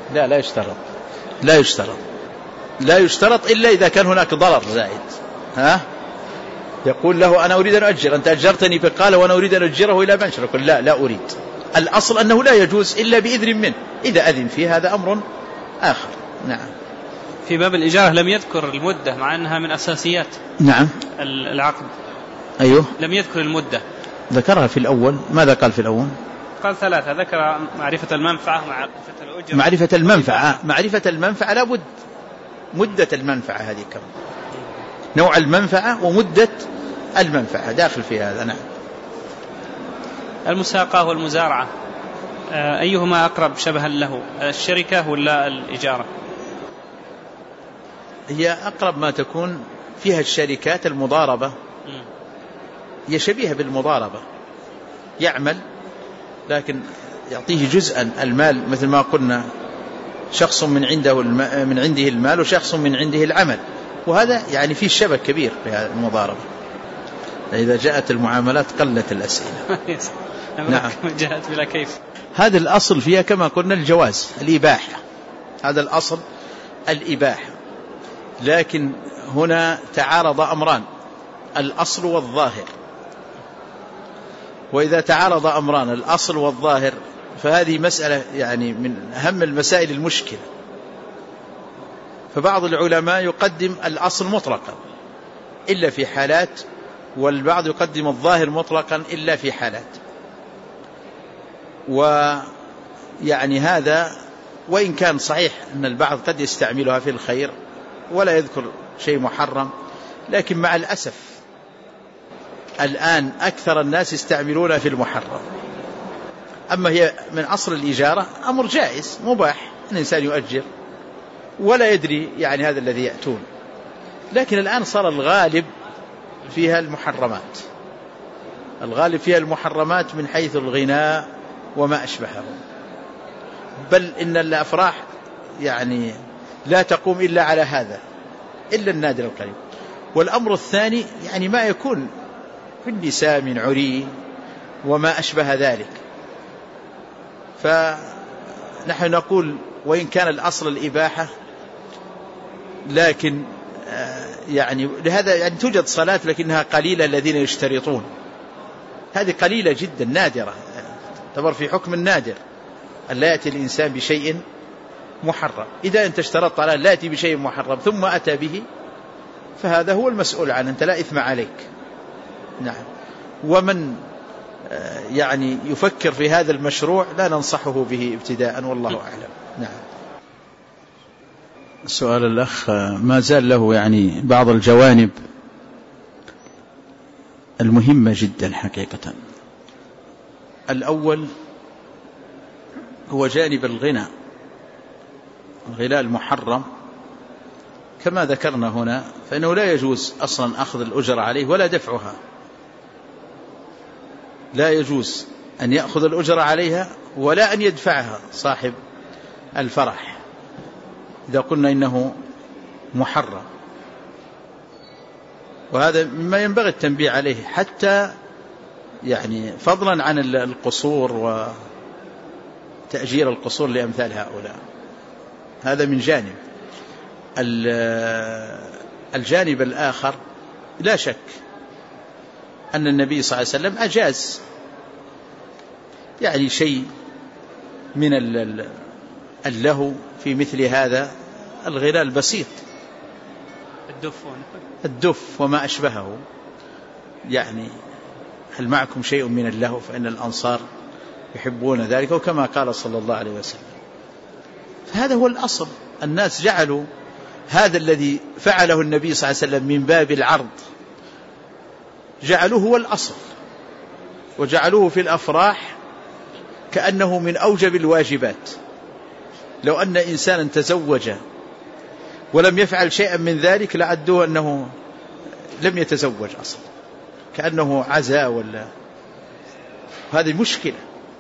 لا يشترط، لا يشترط إلا إذا كان هناك ضرر زائد. يقول له أنا أريد أن أجر، أنت أجرتني بقالة وأنا أريد أن أجره إلى منشر، يقول لا أريد. الأصل أنه لا يجوز إلا بإذن منه، إذا أذن فيه هذا أمر آخر. نعم. في باب الإجارة لم يذكر المدة مع أنها من أساسيات نعم العقد. أيوه لم يذكر المدة، ذكرها في الأول. ماذا قال في الأول؟ قال 3، ذكر معرفة المنفعة، معرفة الأجرة، معرفة المنفعة لابد، مدة المنفعة هذه كم، نوع المنفعة ومدة المنفعة داخل في هذا. نعم. المساقة والمزارعة أيهما أقرب شبها له، الشركة ولا الإجارة؟ هي أقرب ما تكون فيها الشركات. المضاربة هي شبيهة بالمضاربة، يعمل لكن يعطيه جزءا المال، مثل ما قلنا شخص من عنده المال وشخص من عنده العمل، وهذا يعني فيه شبك كبير في المضاربة. إذا جاءت المعاملات قلت الأسئلة. نعم. جاءت بلا كيف. هذا الأصل فيها كما قلنا الجواز، الإباحة، هذا الأصل الإباحة. لكن هنا تعارض أمران، الأصل والظاهر. وإذا تعارض أمران الأصل والظاهر فهذه مسألة يعني من أهم المسائل المشكلة. فبعض العلماء يقدم الأصل مطلقا إلا في حالات، والبعض يقدم الظاهر مطلقا إلا في حالات. ويعني هذا وإن كان صحيح أن البعض قد يستعملها في الخير ولا يذكر شيء محرم، لكن مع الأسف الآن أكثر الناس يستعملونها في المحرم. أما هي من أصل الإجارة أمر جائز مباح، الإنسان يؤجر ولا يدري يعني هذا الذي يأتون. لكن الآن صار الغالب فيها المحرمات، الغالب فيها المحرمات من حيث الغناء وما أشبهه، بل إن الأفراح يعني لا تقوم إلا على هذا إلا النادر القليل. والأمر الثاني يعني ما يكون في النساء من عري وما أشبه ذلك. فنحن نقول وإن كان الأصل الإباحة، لكن يعني لهذا يعني توجد صلاة لكنها قليلة الذين يشترطون، هذه قليلة جدا نادرة، تعتبر في حكم النادر أن لا يأتي الإنسان بشيء محرم. إذا أنت اشترطت على لا يأتي بشيء محرم ثم أتى به فهذا هو المسؤول عنه، أنت لا إثم عليك. نعم. ومن يعني يفكر في هذا المشروع لا ننصحه به ابتداء، والله أعلم. نعم. سؤال الأخ ما زال له يعني بعض الجوانب المهمة جدا حقيقة. الأول هو جانب الغنى المحرم كما ذكرنا هنا، فإنه لا يجوز أصلا أخذ الأجر عليه ولا دفعها، لا يجوز أن يأخذ الأجر عليها ولا أن يدفعها صاحب الفرح إذا قلنا إنه محرم. وهذا مما ينبغي التنبيه عليه، حتى يعني فضلا عن القصور وتأجير القصور لأمثال هؤلاء. هذا من جانب. الجانب الآخر لا شك أن النبي صلى الله عليه وسلم أجاز يعني شيء من اللهو في مثل هذا الغناء البسيط، الدف وما أشبهه. يعني هل معكم شيء من اللهو؟ فإن الأنصار يحبون ذلك، وكما قال صلى الله عليه وسلم. فهذا هو الأصل. الناس جعلوا هذا الذي فعله النبي صلى الله عليه وسلم من باب العرض، جعلوه هو الأصل، وجعلوه في الأفراح كأنه من أوجب الواجبات. لو أن إنسانا تزوج ولم يفعل شيئا من ذلك لعدوه أنه لم يتزوج أصلا، كأنه عزاء ولا. هذه مشكلة.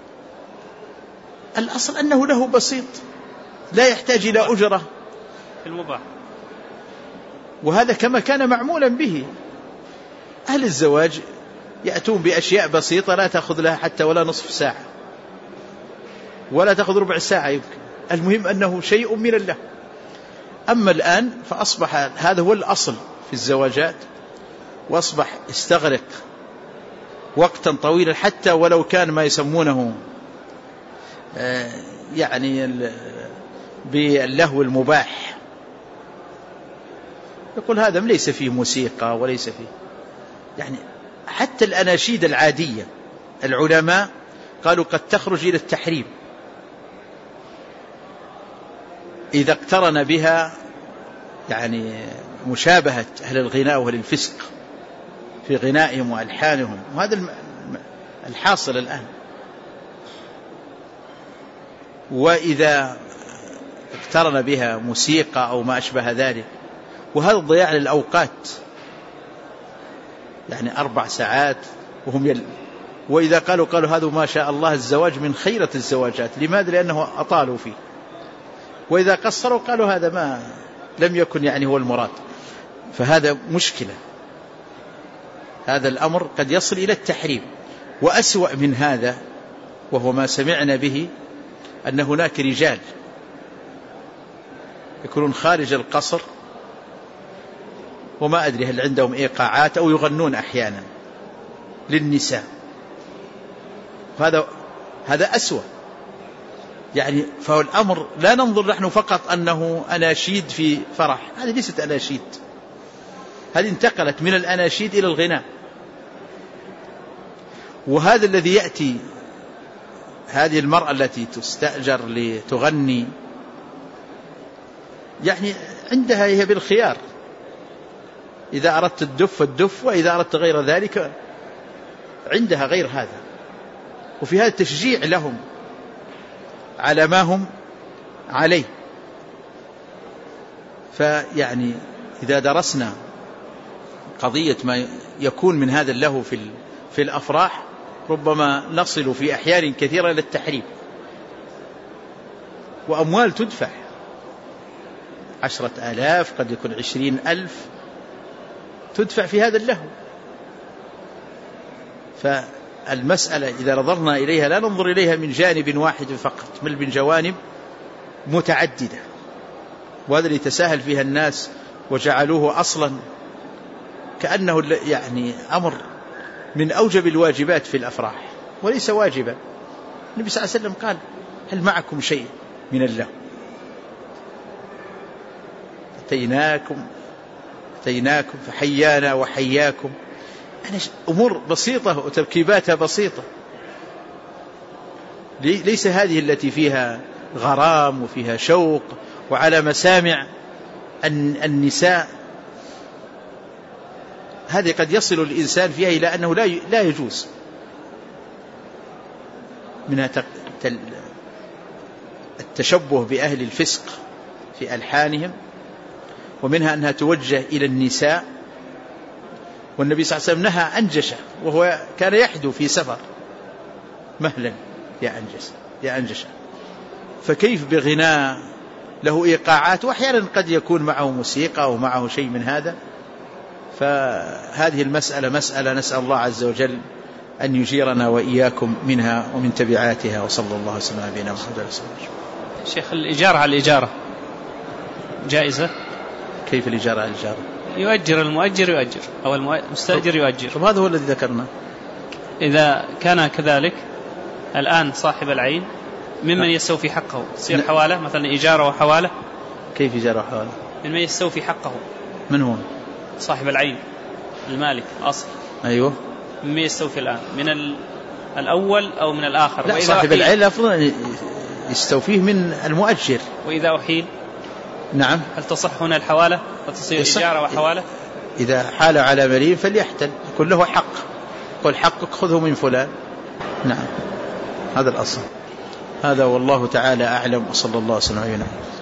الأصل أنه له بسيط لا يحتاج إلى أجرة في المباح، وهذا كما كان معمولا به. أهل الزواج يأتون بأشياء بسيطة لا تأخذ لها حتى ولا نصف ساعة ولا تأخذ ربع ساعة يمكن، المهم أنه شيء من الله. أما الآن فأصبح هذا هو الأصل في الزواجات، وأصبح استغرق وقتا طويلا حتى ولو كان ما يسمونه يعني باللهو المباح. يقول هذا ليس فيه موسيقى وليس فيه، يعني حتى الأناشيد العادية العلماء قالوا قد تخرج إلى التحريم إذا اقترن بها يعني مشابهة أهل الغناء وأهل الفسق في غنائهم وألحانهم، وهذا الحاصل الآن. وإذا اقترن بها موسيقى أو ما أشبه ذلك، وهذا ضياع للأوقات، يعني 4 ساعات وهم وإذا قالوا هذا ما شاء الله الزواج من خيرة الزواجات. لماذا؟ لأنه أطالوا فيه. وإذا قصروا قالوا هذا ما لم يكن يعني هو المراد. فهذا مشكلة، هذا الأمر قد يصل إلى التحريم. وأسوأ من هذا وهو ما سمعنا به أن هناك رجال يكونون خارج القصر، وما أدري هل عندهم إيقاعات أو يغنون أحيانا للنساء. هذا أسوأ. يعني فهو الأمر لا ننظر نحن فقط أنه أناشيد في فرح، هذه ليست أناشيد، هذه انتقلت من الأناشيد إلى الغناء. وهذا الذي يأتي، هذه المرأة التي تستأجر لتغني يعني عندها هي بالخيار، إذا أردت الدف وإذا أردت غير ذلك عندها غير هذا. وفي هذا تشجيع لهم على ما هم عليه. فيعني إذا درسنا قضية ما يكون من هذا اللهو في الأفراح ربما نصل في أحيان كثيرة إلى التحريم. وأموال تدفع 10,000 قد يكون 20,000 تدفع في هذا اللهو. فالمسألة إذا نظرنا إليها لا ننظر إليها من جانب واحد فقط، بل من جوانب متعددة. وهذا اللي تساهل فيها الناس وجعلوه أصلا كأنه يعني أمر من أوجب الواجبات في الأفراح، وليس واجبا. النبي صلى الله عليه وسلم قال هل معكم شيء من اللهو؟ أتيناكم فحيانا وحياكم. أمور بسيطة وتركيباتها بسيطة، ليس هذه التي فيها غرام وفيها شوق وعلى مسامع النساء. هذه قد يصل الإنسان فيها إلى أنه لا يجوز منها التشبه بأهل الفسق في ألحانهم، ومنها أنها توجه إلى النساء. والنبي صلى الله عليه وسلم نهى أنجشة، وهو كان يحدو في سفر مهلا يا أنجشة. فكيف بغناء له إيقاعات، وأحيانا قد يكون معه موسيقى أو معه شيء من هذا. فهذه المسألة مسألة نسأل الله عز وجل أن يجيرنا وإياكم منها ومن تبعاتها. وصلى الله وسلم على نبينا محمد. شيخ، الإجارة على الإجارة جائزة؟ كيف الإجارة على الإجارة؟ يؤجر المؤجر يؤجر أو المستأجر يؤجر. طب هذا هو الذي ذكرنا. إذا كان كذلك الآن صاحب العين ممن يستوفي حقه تصير حوالة، مثلا إجارة وحوالة. كيف إجارة وحوالة؟ ممن يستوفي حقه. من هو؟ صاحب العين المالك الأصل. أيوه. ممن يستوفي الآن من الأول أو من الآخر؟ لا، صاحب العين أفضل يستوفيه من المؤجر. وإذا أحيل؟ نعم. هل تصح هنا الحوالة وتصير إجارة وحوالة؟ إذا حال على مليء فليحتل، يكون له حق، قل حقك خذه من فلان. نعم، هذا الأصل. هذا والله تعالى أعلم، وصلى الله وسلم على نبينا.